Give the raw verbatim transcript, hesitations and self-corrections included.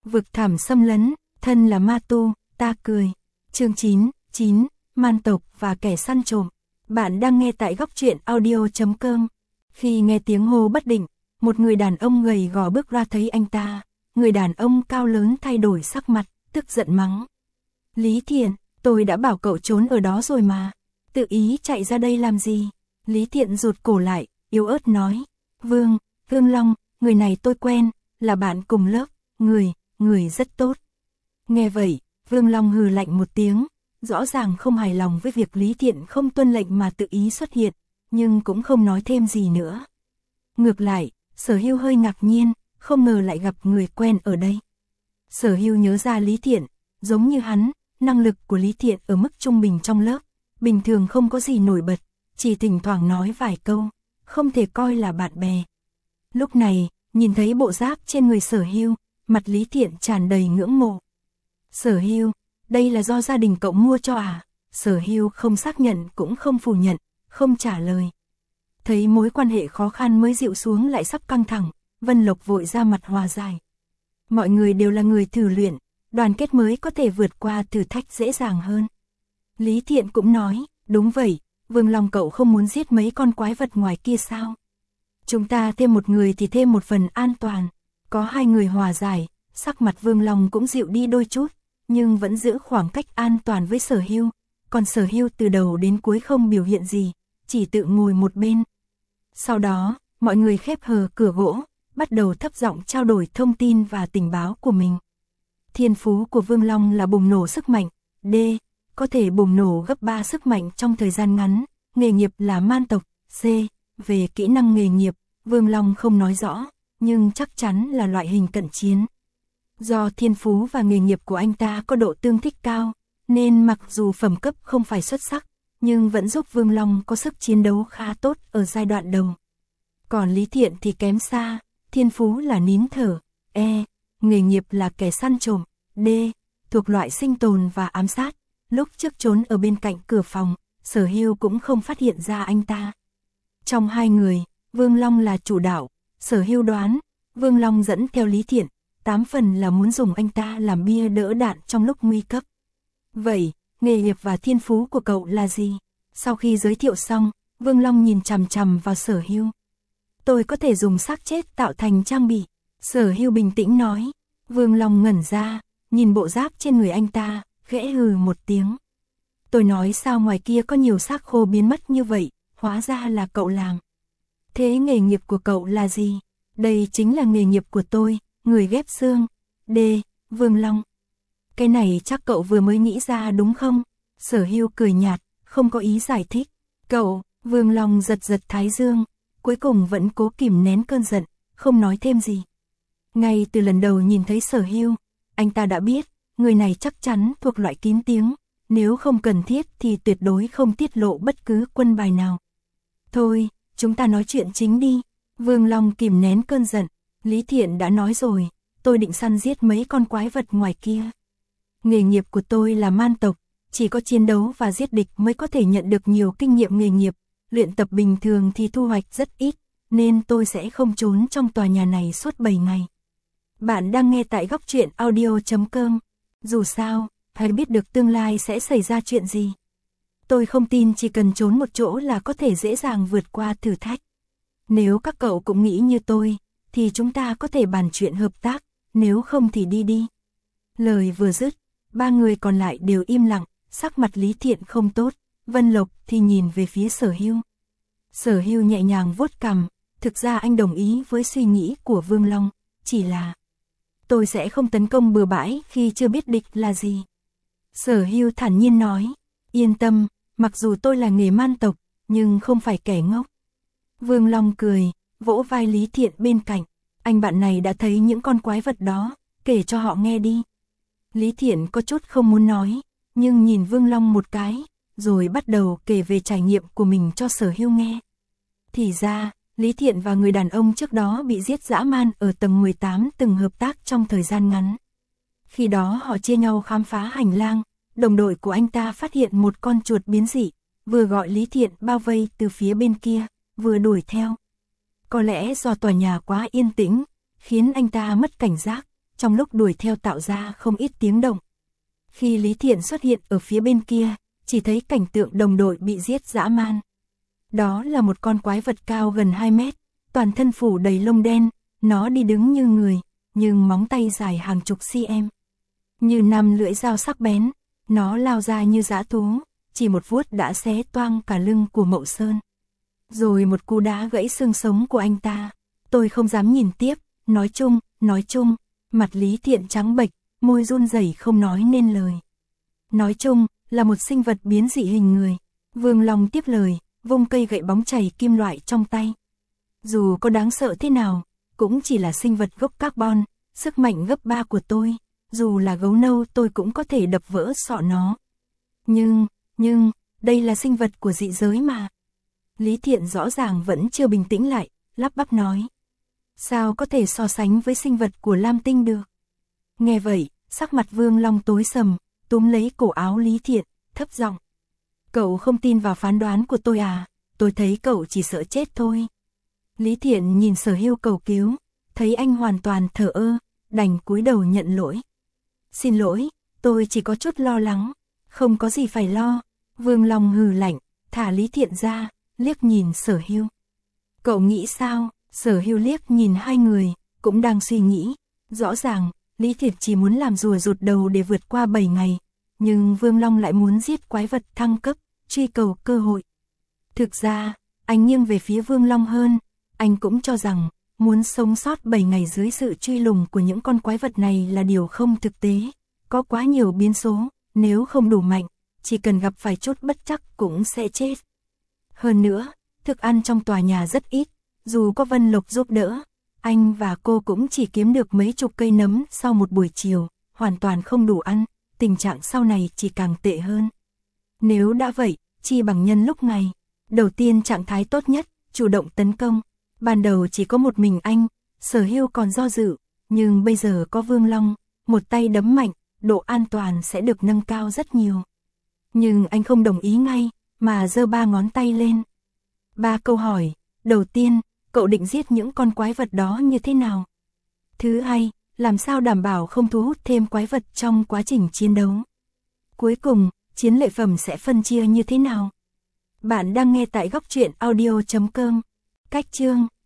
Vực thẳm xâm lấn, thân là ma tu, ta cười. Chương chín, chín, man tộc và kẻ săn trộm. Bạn đang nghe tại góc truyện audio chấm com. Khi nghe tiếng hô bất định, một người đàn ông gầy gò bước ra thấy anh ta. Người đàn ông cao lớn thay đổi sắc mặt, tức giận mắng. Lý Thiện, tôi đã bảo cậu trốn ở đó rồi mà. Tự ý chạy ra đây làm gì? Lý Thiện rụt cổ lại, yếu ớt nói. Vương, Vương Long, người này tôi quen, là bạn cùng lớp, người, người rất tốt. Nghe vậy, Vương Long hừ lạnh một tiếng, rõ ràng không hài lòng với việc Lý Thiện không tuân lệnh mà tự ý xuất hiện, nhưng cũng không nói thêm gì nữa. Ngược lại, Sở Hưu hơi ngạc nhiên, không ngờ lại gặp người quen ở đây. Sở Hưu nhớ ra Lý Thiện, giống như hắn, năng lực của Lý Thiện ở mức trung bình trong lớp, bình thường không có gì nổi bật, chỉ thỉnh thoảng nói vài câu, không thể coi là bạn bè. Lúc này, nhìn thấy bộ giáp trên người Sở Hưu, mặt Lý Thiện tràn đầy ngưỡng mộ. Sở Hưu, đây là do gia đình cậu mua cho à? Sở Hưu không xác nhận cũng không phủ nhận, không trả lời. Thấy mối quan hệ khó khăn mới dịu xuống lại sắp căng thẳng, Vân Lộc vội ra mặt hòa giải. Mọi người đều là người thử luyện, đoàn kết mới có thể vượt qua thử thách dễ dàng hơn. Lý Thiện cũng nói, đúng vậy, Vương Long cậu không muốn giết mấy con quái vật ngoài kia sao? Chúng ta thêm một người thì thêm một phần an toàn. Có hai người hòa giải, sắc mặt Vương Long cũng dịu đi đôi chút, nhưng vẫn giữ khoảng cách an toàn với Sở Hưu. Còn Sở Hưu từ đầu đến cuối không biểu hiện gì, chỉ tự ngồi một bên. Sau đó, mọi người khép hờ cửa gỗ, bắt đầu thấp giọng trao đổi thông tin và tình báo của mình. Thiên phú của Vương Long là bùng nổ sức mạnh, D, có thể bùng nổ gấp ba sức mạnh trong thời gian ngắn, nghề nghiệp là man tộc, C, về kỹ năng nghề nghiệp, Vương Long không nói rõ, nhưng chắc chắn là loại hình cận chiến. Do thiên phú và nghề nghiệp của anh ta có độ tương thích cao, nên mặc dù phẩm cấp không phải xuất sắc, nhưng vẫn giúp Vương Long có sức chiến đấu khá tốt ở giai đoạn đầu. Còn Lý Thiện thì kém xa, thiên phú là nín thở, E, nghề nghiệp là kẻ săn trộm, D, thuộc loại sinh tồn và ám sát. Lúc trước trốn ở bên cạnh cửa phòng, Sở Hưu cũng không phát hiện ra anh ta. Trong hai người, Vương Long là chủ đạo, Sở Hưu đoán, Vương Long dẫn theo Lý Thiện, tám phần là muốn dùng anh ta làm bia đỡ đạn trong lúc nguy cấp. Vậy, nghề nghiệp và thiên phú của cậu là gì? Sau khi giới thiệu xong, Vương Long nhìn chằm chằm vào Sở Hưu. Tôi có thể dùng xác chết tạo thành trang bị. Sở Hưu bình tĩnh nói. Vương Long ngẩn ra, nhìn bộ giáp trên người anh ta, khẽ hừ một tiếng. Tôi nói sao ngoài kia có nhiều xác khô biến mất như vậy, hóa ra là cậu làm. Thế nghề nghiệp của cậu là gì? Đây chính là nghề nghiệp của tôi, người ghép xương. D, Vương Long. Cái này chắc cậu vừa mới nghĩ ra đúng không? Sở Hưu cười nhạt, không có ý giải thích. Cậu, Vương Long giật giật thái dương, cuối cùng vẫn cố kìm nén cơn giận, không nói thêm gì. Ngay từ lần đầu nhìn thấy Sở Hưu, anh ta đã biết, người này chắc chắn thuộc loại kín tiếng, nếu không cần thiết thì tuyệt đối không tiết lộ bất cứ quân bài nào. Thôi, chúng ta nói chuyện chính đi. Vương Long kìm nén cơn giận, Lý Thiện đã nói rồi, tôi định săn giết mấy con quái vật ngoài kia. Nghề nghiệp của tôi là man tộc, chỉ có chiến đấu và giết địch mới có thể nhận được nhiều kinh nghiệm nghề nghiệp, luyện tập bình thường thì thu hoạch rất ít, nên tôi sẽ không trốn trong tòa nhà này suốt bảy ngày. Bạn đang nghe tại góc truyện audio chấm com. Dù sao, hay biết được tương lai sẽ xảy ra chuyện gì. Tôi không tin chỉ cần trốn một chỗ là có thể dễ dàng vượt qua thử thách. Nếu các cậu cũng nghĩ như tôi, thì chúng ta có thể bàn chuyện hợp tác, nếu không thì đi đi. Lời vừa dứt, ba người còn lại đều im lặng, sắc mặt Lý Thiện không tốt, Vân Lộc thì nhìn về phía Sở Hưu. Sở Hưu nhẹ nhàng vuốt cằm, thực ra anh đồng ý với suy nghĩ của Vương Long, chỉ là tôi sẽ không tấn công bừa bãi khi chưa biết địch là gì. Sở Hưu thản nhiên nói, yên tâm, mặc dù tôi là nghề man tộc, nhưng không phải kẻ ngốc. Vương Long cười, vỗ vai Lý Thiện bên cạnh, anh bạn này đã thấy những con quái vật đó, kể cho họ nghe đi. Lý Thiện có chút không muốn nói, nhưng nhìn Vương Long một cái, rồi bắt đầu kể về trải nghiệm của mình cho Sở Hưu nghe. Thì ra, Lý Thiện và người đàn ông trước đó bị giết dã man ở tầng mười tám từng hợp tác trong thời gian ngắn. Khi đó họ chia nhau khám phá hành lang, đồng đội của anh ta phát hiện một con chuột biến dị, vừa gọi Lý Thiện bao vây từ phía bên kia, vừa đuổi theo. Có lẽ do tòa nhà quá yên tĩnh, khiến anh ta mất cảnh giác, trong lúc đuổi theo tạo ra không ít tiếng động. Khi Lý Thiện xuất hiện ở phía bên kia, chỉ thấy cảnh tượng đồng đội bị giết dã man. Đó là một con quái vật cao gần hai mét, toàn thân phủ đầy lông đen, nó đi đứng như người, nhưng móng tay dài hàng chục cm. Như năm lưỡi dao sắc bén, nó lao ra như dã thú, chỉ một vuốt đã xé toang cả lưng của Mậu Sơn. Rồi một cú đá gãy xương sống của anh ta. Tôi không dám nhìn tiếp, nói chung, nói chung, mặt Lý Thiện trắng bệch, môi run rẩy không nói nên lời. Nói chung, là một sinh vật biến dị hình người. Vương Long tiếp lời, vung cây gậy bóng chày kim loại trong tay. Dù có đáng sợ thế nào, cũng chỉ là sinh vật gốc carbon, sức mạnh gấp ba của tôi. Dù là gấu nâu tôi cũng có thể đập vỡ sọ nó. Nhưng, nhưng, đây là sinh vật của dị giới mà. Lý Thiện rõ ràng vẫn chưa bình tĩnh lại, lắp bắp nói. Sao có thể so sánh với sinh vật của Lam Tinh được? Nghe vậy, sắc mặt Vương Long tối sầm, túm lấy cổ áo Lý Thiện, thấp giọng. Cậu không tin vào phán đoán của tôi à? Tôi thấy cậu chỉ sợ chết thôi. Lý Thiện nhìn Sở Hưu cầu cứu, thấy anh hoàn toàn thờ ơ, đành cúi đầu nhận lỗi. Xin lỗi, tôi chỉ có chút lo lắng, không có gì phải lo. Vương Long hừ lạnh, thả Lý Thiện ra, liếc nhìn Sở Hưu. Cậu nghĩ sao? Sở Hưu liếc nhìn hai người, cũng đang suy nghĩ. Rõ ràng, Lý Thiện chỉ muốn làm rùa rụt đầu để vượt qua bảy ngày, nhưng Vương Long lại muốn giết quái vật thăng cấp, truy cầu cơ hội. Thực ra, anh nghiêng về phía Vương Long hơn, anh cũng cho rằng, muốn sống sót bảy ngày dưới sự truy lùng của những con quái vật này là điều không thực tế. Có quá nhiều biến số, nếu không đủ mạnh, chỉ cần gặp phải chút bất trắc cũng sẽ chết. Hơn nữa, thức ăn trong tòa nhà rất ít, dù có Vân Lộc giúp đỡ, anh và cô cũng chỉ kiếm được mấy chục cây nấm sau một buổi chiều, hoàn toàn không đủ ăn, tình trạng sau này chỉ càng tệ hơn. Nếu đã vậy, chi bằng nhân lúc này, đầu tiên trạng thái tốt nhất, chủ động tấn công. Ban đầu chỉ có một mình anh, Sở Hưu còn do dự, nhưng bây giờ có Vương Long, một tay đấm mạnh, độ an toàn sẽ được nâng cao rất nhiều. Nhưng anh không đồng ý ngay, mà giơ ba ngón tay lên. Ba câu hỏi, đầu tiên, cậu định giết những con quái vật đó như thế nào? Thứ hai, làm sao đảm bảo không thu hút thêm quái vật trong quá trình chiến đấu? Cuối cùng, chiến lợi phẩm sẽ phân chia như thế nào? Bạn đang nghe tại góc truyện audio chấm com. Cách chương